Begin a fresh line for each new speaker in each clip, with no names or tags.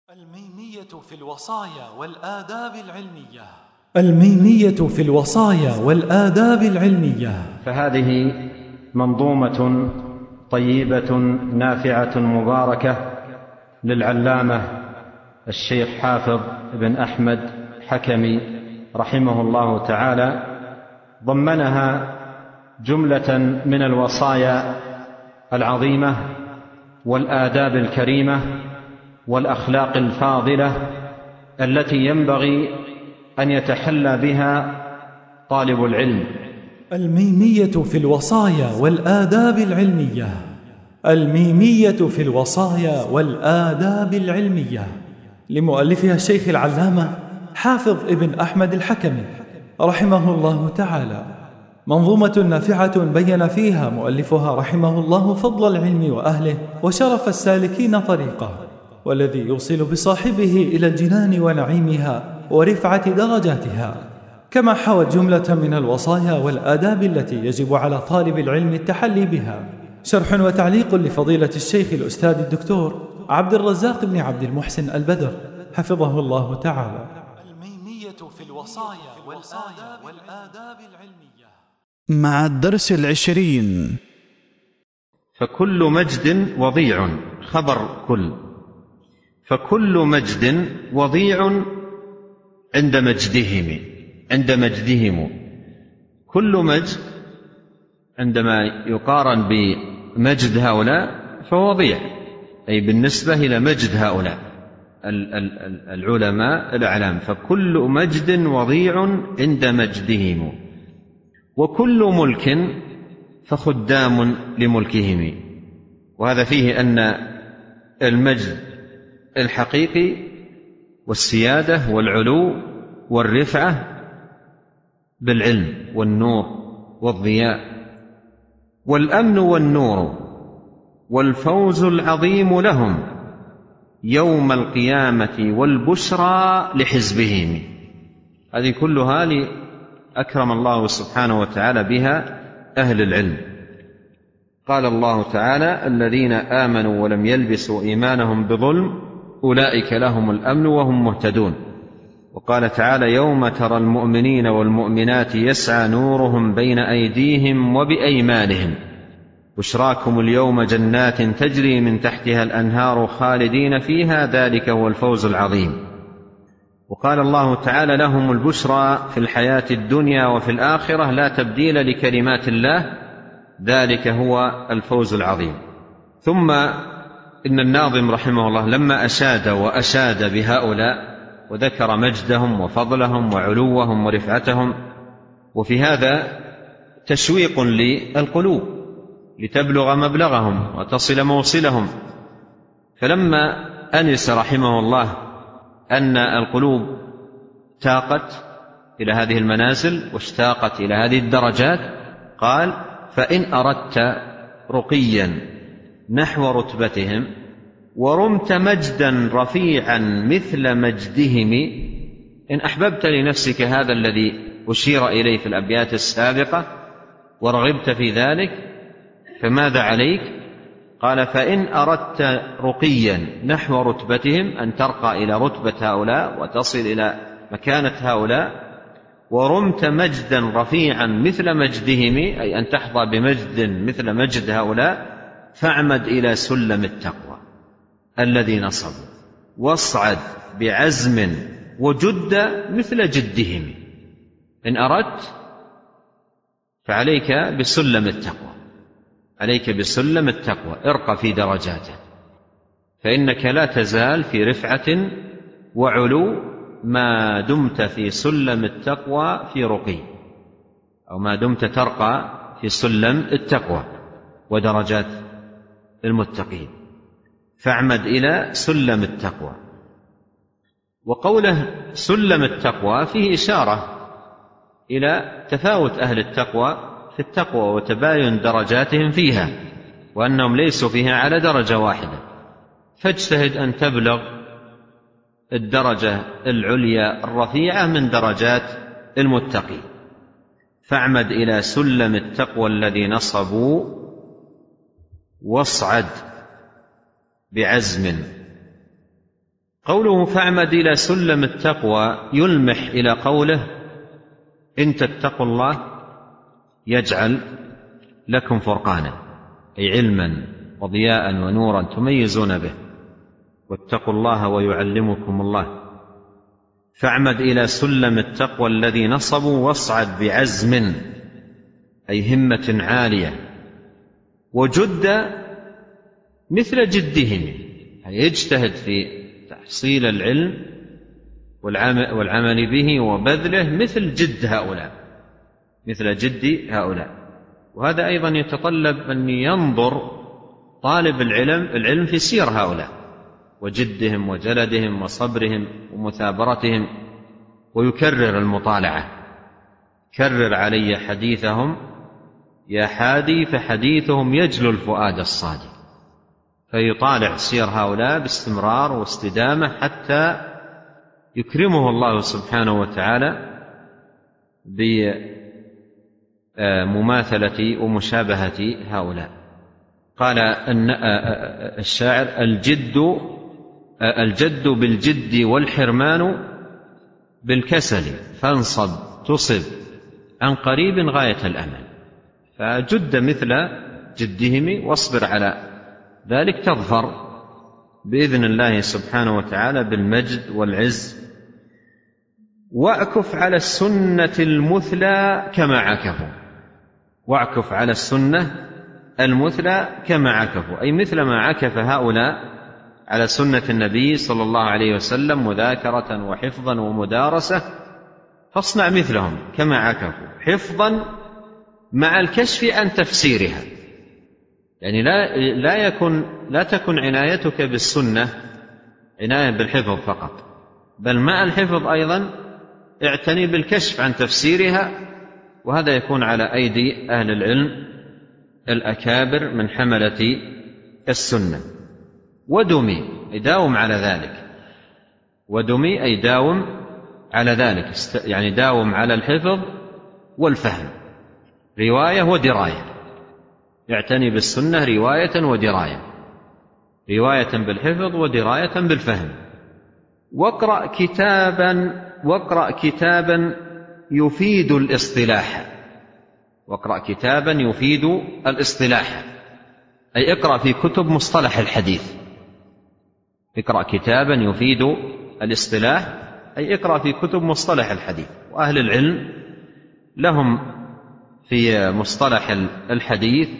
الميمية في الوصايا والآداب العلمية. الميمية في الوصايا والآداب العلمية.
فهذه منظومة طيبة نافعة مباركة للعلامة الشيخ حافظ بن أحمد حكمي رحمه الله تعالى، ضمنها جملة من الوصايا العظيمة والآداب الكريمة والأخلاق الفاضلة التي ينبغي أن يتحلى بها طالب العلم.
الميمية في الوصايا والآداب العلمية. الميمية في الوصايا والآداب العلمية لمؤلفها الشيخ العلامة حافظ ابن أحمد الحكمي رحمه الله تعالى، منظومة نافعة بين فيها مؤلفها رحمه الله فضل العلم وأهله وشرف السالكين طريقه، والذي يوصل بصاحبه إلى الجنان ونعيمها ورفعة درجاتها، كما حوت جملة من الوصايا والآداب التي يجب على طالب العلم التحلي بها. شرح وتعليق لفضيلة الشيخ الأستاذ الدكتور عبد الرزاق بن عبد المحسن البدر حفظه الله تعالى. الميمية في الوصايا والآداب العلمية
مع الدرس 20.
فكل مجد وضيع، خبر كل، فكل مجد وضيع عند مجدهم. كل مجد عندما يقارن بمجد هؤلاء فهو وضيع، أي بالنسبة إلى مجد هؤلاء العلماء الأعلام. فكل مجد وضيع عند مجدهم، وكل ملك فخدام لملكهم. وهذا فيه أن المجد الحقيقي والسيادة والعلو والرفعة بالعلم والنور والضياء والأمن والنور والفوز العظيم لهم يوم القيامة والبشرى لحزبهم. هذه كلها أكرم الله سبحانه وتعالى بها أهل العلم. قال الله تعالى: الذين آمنوا ولم يلبسوا إيمانهم بظلم أولئك لهم الأمن وهم مهتدون. وقال تعالى: يوم ترى المؤمنين والمؤمنات يسعى نورهم بين أيديهم وبأيمانهم بشراكم اليوم جنات تجري من تحتها الأنهار خالدين فيها ذلك هو الفوز العظيم. وقال الله تعالى: لهم البشرى في الحياة الدنيا وفي الآخرة لا تبديل لكلمات الله ذلك هو الفوز العظيم. ثم إن الناظم رحمه الله لما أشاد بهؤلاء وذكر مجدهم وفضلهم وعلوهم ورفعتهم، وفي هذا تشويق للقلوب لتبلغ مبلغهم وتصل موصلهم. فلما أنس رحمه الله أن القلوب تاقت إلى هذه المنازل واشتاقت إلى هذه الدرجات، قال: فإن أردت رقيا نحو رتبتهم ورمت مجدا رفيعا مثل مجدهم، إن أحببت لنفسك هذا الذي أشير إليه في الأبيات السابقة ورغبت في ذلك فماذا عليك؟ قال: فإن أردت رقيا نحو رتبتهم، أن ترقى إلى رتبة هؤلاء وتصل إلى مكانة هؤلاء، ورمت مجدا رفيعا مثل مجدهم، أي أن تحظى بمجد مثل مجد هؤلاء، فاعمد إلى سلم التقوى الذي نصبوا، واصعد بعزم وجد مثل جدهم. إن أردت فعليك بسلم التقوى، عليك بسلم التقوى، ارقى في درجاته، فإنك لا تزال في رفعة وعلو ما دمت في سلم التقوى في رقي، أو ما دمت ترقى في سلم التقوى ودرجات المتقين، فاعمد إلى سلم التقوى. وقوله سلم التقوى فيه إشارة إلى تفاوت أهل التقوى في التقوى وتباين درجاتهم فيها، وأنهم ليسوا فيها على درجة واحدة، فاجتهد أن تبلغ الدرجة العليا الرفيعة من درجات المتقين. فاعمد إلى سلم التقوى الذي نصبوا، واصعد بعزم قوله فاعمد إلى سلم التقوى يلمح إلى قوله إن تتقوا الله يجعل لكم فرقانا، أي علما وضياء ونورا تميزون به، واتقوا الله ويعلمكم الله. فاعمد إلى سلم التقوى الذي نصبوا واصعد بعزم، أي همة عالية، وجد مثل جدهم، يعني يجتهد في تحصيل العلم والعمل به وبذله مثل جد هؤلاء، مثل جد هؤلاء. وهذا أيضا يتطلب أن ينظر طالب العلم في سير هؤلاء وجدهم وجلدهم وصبرهم ومثابرتهم، ويكرر المطالعة. كرر علي حديثهم يا حادي فحديثهم يجلو الفؤاد الصادق، فيطالع سير هؤلاء باستمرار واستدامة حتى يكرمه الله سبحانه وتعالى بمماثلة ومشابهة هؤلاء. قال الشاعر الجد بالجد والحرمان بالكسل، فانصب تصب عن قريب غاية الأمل. فجد مثل جدهم واصبر على ذلك تظفر بإذن الله سبحانه وتعالى بالمجد والعز. واعكف على السنة المثلى كما عكفوا، واعكف على السنة المثلى كما عكفوا، أي مثل ما عكف هؤلاء على سنة النبي صلى الله عليه وسلم مذاكرة وحفظا ومدارسة، فاصنع مثلهم كما عكفوا حفظا مع الكشف عن تفسيرها. يعني لا تكن عنايتك بالسنة عناية بالحفظ فقط، بل مع الحفظ أيضا اعتني بالكشف عن تفسيرها، وهذا يكون على أيدي أهل العلم الأكابر من حملة السنة. ودمي أي داوم على ذلك، ودمي أي داوم على ذلك، يعني داوم على الحفظ والفهم، رواية ودراية، يعتني بالسنة رواية ودراية، رواية بالحفظ ودراية بالفهم. واقرأ كتابا يفيد الاصطلاح، واقرأ كتابا يفيد الاصطلاح، أي اقرأ في كتب مصطلح الحديث. اقرأ كتابا يفيد الاصطلاح أي اقرأ في كتب مصطلح الحديث. وأهل العلم لهم في مصطلح الحديث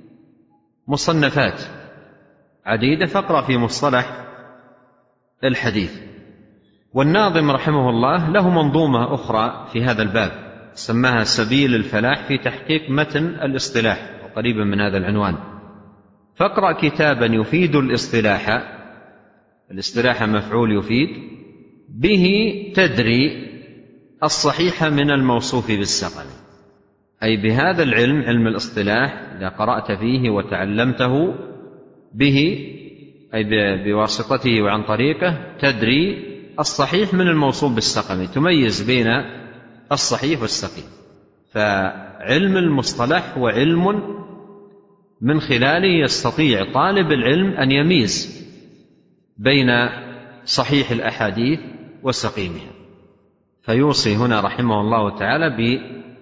مصنفات عديدة، فاقرأ في مصطلح الحديث. والناظم رحمه الله له منظومة أخرى في هذا الباب سماها سبيل الفلاح في تحقيق متن الاصطلاح، وقريبا من هذا العنوان. فاقرأ كتابا يفيد الاصطلاح، الاصطلاح مفعول يفيد، به تدري الصحيح من الموصوف بالسقم، أي بهذا العلم، علم الاصطلاح، إذا قرأت فيه وتعلمته به أي بواسطته وعن طريقه، تدري الصحيح من الموصوف بالسقم، تميز بين الصحيح والسقيم. فعلم المصطلح هو علم من خلاله يستطيع طالب العلم أن يميز بين صحيح الأحاديث وسقيمها. فيوصي هنا رحمه الله تعالى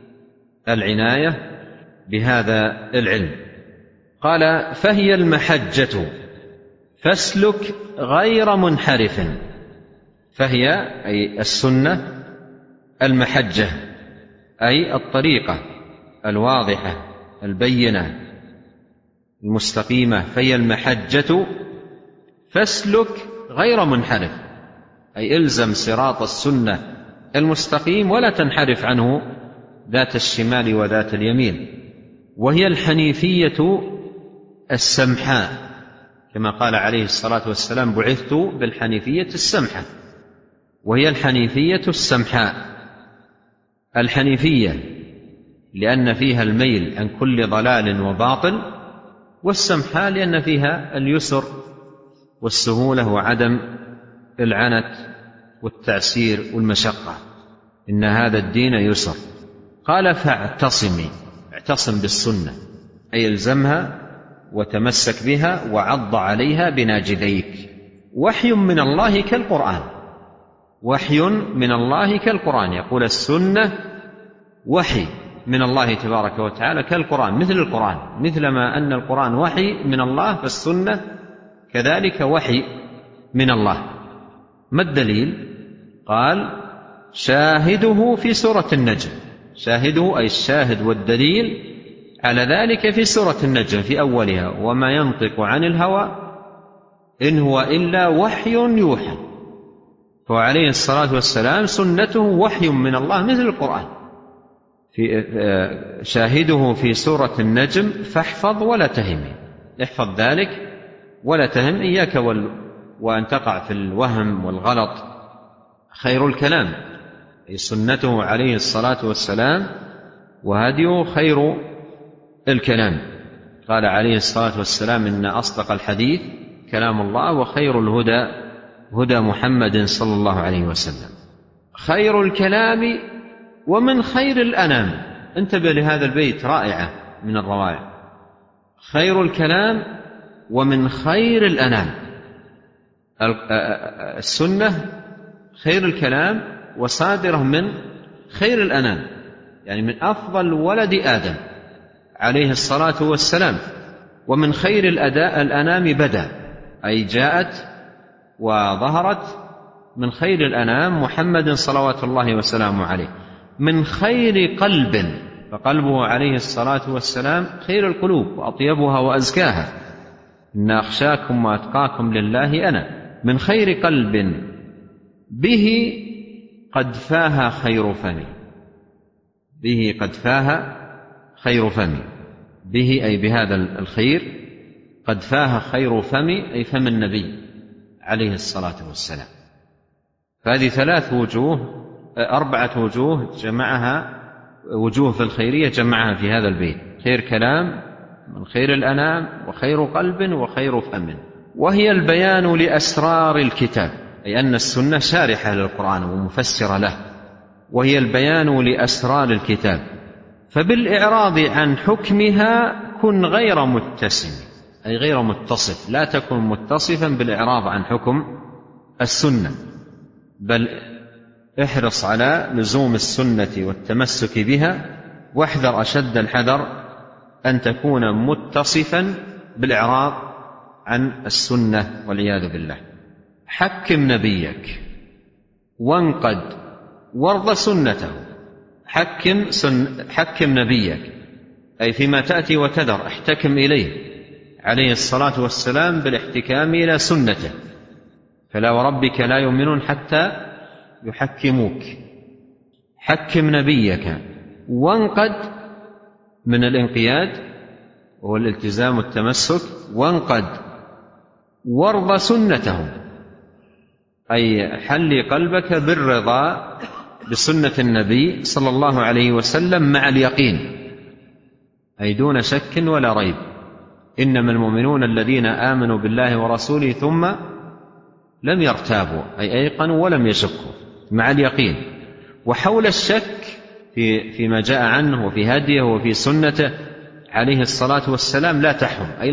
بالعناية بهذا العلم. قال فهي المحجة فاسلك غير منحرف. فهي أي السنة، المحجة أي الطريقة الواضحة البينة المستقيمة. فهي المحجة فاسلك غير منحرف، أي الزم صراط السنة المستقيم ولا تنحرف عنه ذات الشمال وذات اليمين. وهي الحنيفية السمحاء، كما قال عليه الصلاة والسلام بعثت بالحنيفية السمحة. وهي الحنيفية السمحاء، الحنيفية لأن فيها الميل عن كل ضلال وباطل، والسمحاء لأن فيها اليسر والسهولة وعدم العنت والتعسير والمشقة. إن هذا الدين يسر. قال فاعتصمي، اعتصم بالسنة أي الزمها وتمسك بها وعض عليها بناجذيك، وحي من الله كالقرآن، وحي من الله كالقرآن. يقول السنة وحي من الله تبارك وتعالى كالقرآن، مثل القرآن، مثلما أن القرآن وحي من الله فالسنة كذلك وحي من الله. ما الدليل؟ قال شاهده في سورة النجم. شاهده أي الشاهد والدليل على ذلك في سورة النجم في أولها: وما ينطق عن الهوى إن هو إلا وحي يوحى. وعليه الصلاة والسلام سنته وحي من الله مثل القرآن. شاهده في سورة النجم فاحفظ ولا تهم، احفظ ذلك ولا تهم، إياك وأن تقع في الوهم والغلط. خير الكلام أي سنته عليه الصلاة والسلام وهديه خير الكلام. قال عليه الصلاة والسلام: إن أصدق الحديث كلام الله وخير الهدى هدى محمد صلى الله عليه وسلم. خير الكلام ومن خير الأنام. انتبه لهذا البيت، رائعة من الروائع. خير الكلام ومن خير الأنام. السنة خير الكلام وصادرة من خير الأنام، يعني من أفضل ولد آدم عليه الصلاة والسلام. ومن خير الأنام بدأ، أي جاءت وظهرت من خير الأنام محمد صلوات الله وسلامه عليه. من خير قلب، فقلبه عليه الصلاة والسلام خير القلوب وأطيبها وأزكاها. إن أخشاكم وأتقاكم لله أنا. من خير قلب به قد فاها خير فمي. به قد فاها خير فمي، به أي بهذا الخير، قد فاها خير فمي أي فم النبي عليه الصلاة والسلام. فهذه أربعة وجوه جمعها، وجوه في الخيرية جمعها في هذا البيت: خير كلام، من خير الأنام، وخير قلب، وخير فم. وهي البيان لأسرار الكتاب، أي أن السنة شارحة للقرآن ومفسرة له. وهي البيان لأسرار الكتاب، فبالإعراض عن حكمها كن غير متسم، أي غير متصف. لا تكن متصفا بالإعراض عن حكم السنة، بل احرص على لزوم السنة والتمسك بها، واحذر أشد الحذر أن تكون متصفا بالإعراض عن السنة والعياذ بالله. حكم نبيك وانقد وارض سنته. حكم نبيك أي فيما تأتي وتذر، احتكم إليه عليه الصلاة والسلام بالاحتكام إلى سنته. فلا وربك لا يؤمنون حتى يحكموك. حكم نبيك وانقد، من الانقياد وهو الالتزام والتمسك، وانقد وارض سنته، أي حل قلبك بالرضا بسنة النبي صلى الله عليه وسلم مع اليقين، أي دون شك ولا ريب. إنما المؤمنون الذين آمنوا بالله ورسوله ثم لم يرتابوا، أي أيقنوا ولم يشكوا، مع اليقين. وحول الشك فيما جاء عنه وفي هديه وفي سنته عليه الصلاة والسلام لا تحرم، أي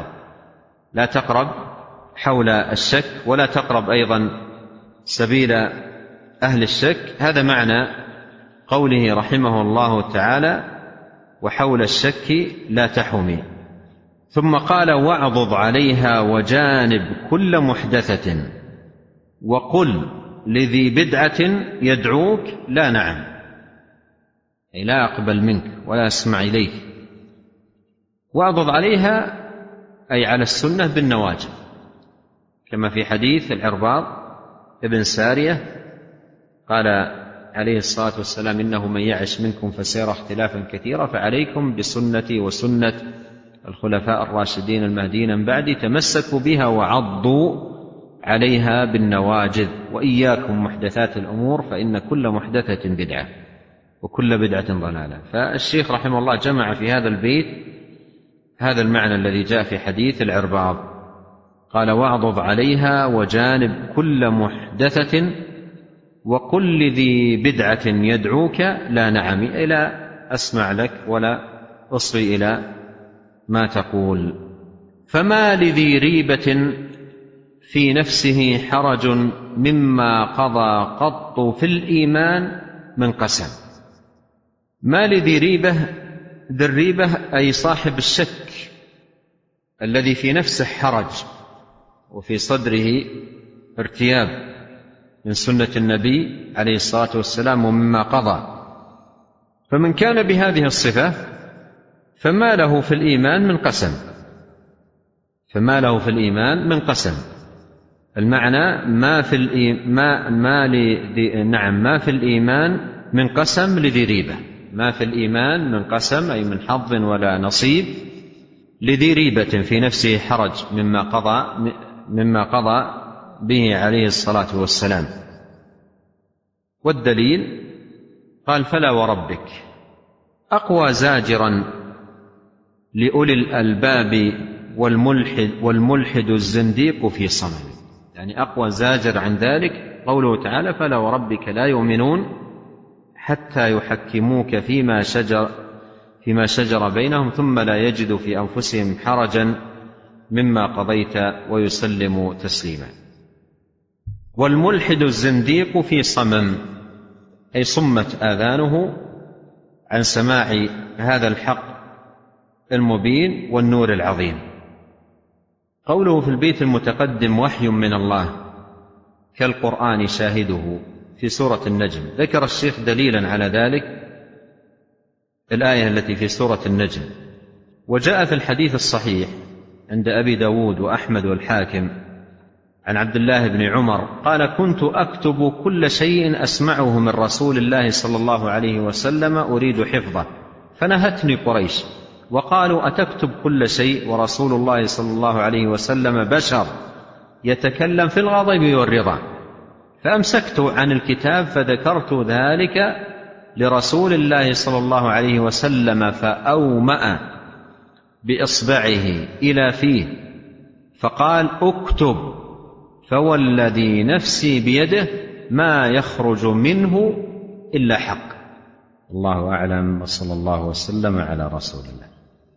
لا تقرب حول الشك، ولا تقرب أيضا سبيل أهل الشك. هذا معنى قوله رحمه الله تعالى: وحول الشك لا تحمي. ثم قال: واعضض عليها وجانب كل محدثة، وقل لذي بدعة يدعوك لا نعم، أي لا أقبل منك ولا أسمع إليك. واعضض عليها أي على السنة بالنواجذ، كما في حديث العرباض ابن سارية قال عليه الصلاة والسلام: إنه من يعش منكم فسيرى اختلافا كثيرا، فعليكم بسنتي وسنة الخلفاء الراشدين المهديين من بعدي، تمسكوا بها وعضوا عليها بالنواجذ، وإياكم محدثات الأمور فإن كل محدثة بدعة وكل بدعة ضلالة. فالشيخ رحمه الله جمع في هذا البيت هذا المعنى الذي جاء في حديث العرباض، قال: واعضض عليها وجانب كل محدثة وقل لذي بدعة يدعوك لا نعم، إلى أسمع لك ولا أصغي إلى ما تقول. فما لذي ريبة في نفسه حرج مما قضى قط في الإيمان من قسم. ما لذي ريبة، ذي الريبة أي صاحب الشك الذي في نفسه حرج وفي صدره ارتياب من سنة النبي عليه الصلاة والسلام ومما قضى. فمن كان بهذه الصفة فما له في الإيمان من قسم، فما له في الإيمان من قسم. المعنى ما في الإيمان من قسم لذي ريبة، ما في الإيمان من قسم أي من حظ ولا نصيب لذي ريبة في نفسه حرج مما قضى به عليه الصلاة والسلام. والدليل قال فلا وربك أقوى زاجرا لأولي الألباب والملحد الزنديق في صمم. يعني أقوى زاجر عن ذلك قوله تعالى فلا وربك لا يؤمنون حتى يحكموك فيما شجر بينهم ثم لا يجدوا في أنفسهم حرجا مما قضيت ويسلموا تسليما. والملحد الزنديق في صمم أي صمت آذانه عن سماع هذا الحق المبين والنور العظيم. قوله في البيت المتقدم وحي من الله كالقرآن شاهده في سورة النجم، ذكر الشيخ دليلا على ذلك الآية التي في سورة النجم. وجاء في الحديث الصحيح عند أبي داود وأحمد والحاكم عن عبد الله بن عمر قال كنت أكتب كل شيء أسمعه من رسول الله صلى الله عليه وسلم أريد حفظه فنهتني قريش وقالوا أتكتب كل شيء ورسول الله صلى الله عليه وسلم بشر يتكلم في الغضب والرضا، فأمسكت عن الكتاب فذكرت ذلك لرسول الله صلى الله عليه وسلم فأومأ بإصبعه إلى فيه فقال اكتب فوالذي نفسي بيده ما يخرج منه إلا حق. الله أعلم وصلى الله وسلم على رسول الله.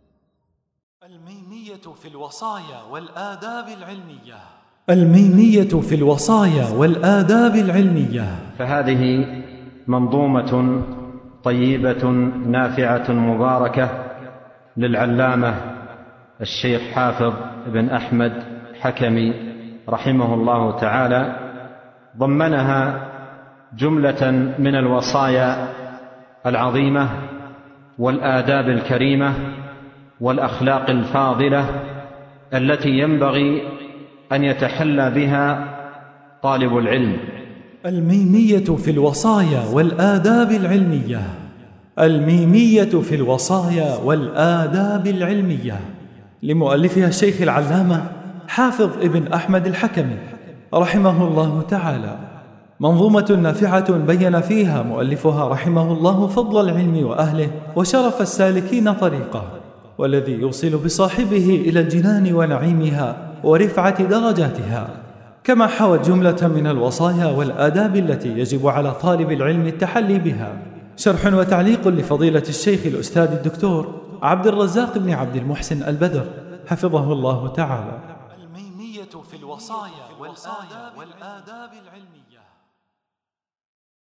الميمية في الوصايا والآداب العلمية. الميمية في الوصايا والآداب العلمية.
فهذه منظومة طيبة نافعة مباركة للعلامة الشيخ حافظ بن أحمد حكمي رحمه الله تعالى، ضمنها جملة من الوصايا العظيمة والآداب الكريمة والأخلاق الفاضلة التي ينبغي أن يتحلى بها طالب العلم.
الميمية في الوصايا والآداب العلمية. الميمية في الوصايا والآداب العلمية لمؤلفها الشيخ العلامة حافظ ابن أحمد الحكمي رحمه الله تعالى، منظومة نافعة بين فيها مؤلفها رحمه الله فضل العلم وأهله وشرف السالكين طريقه، والذي يوصل بصاحبه إلى الجنان ونعيمها ورفعة درجاتها، كما حوت جملة من الوصايا والآداب التي يجب على طالب العلم التحلي بها. شرح وتعليق لفضيلة الشيخ الأستاذ الدكتور عبد الرزاق بن عبد المحسن البدر حفظه الله تعالى. الميمية في الوصايا والآداب العلمية.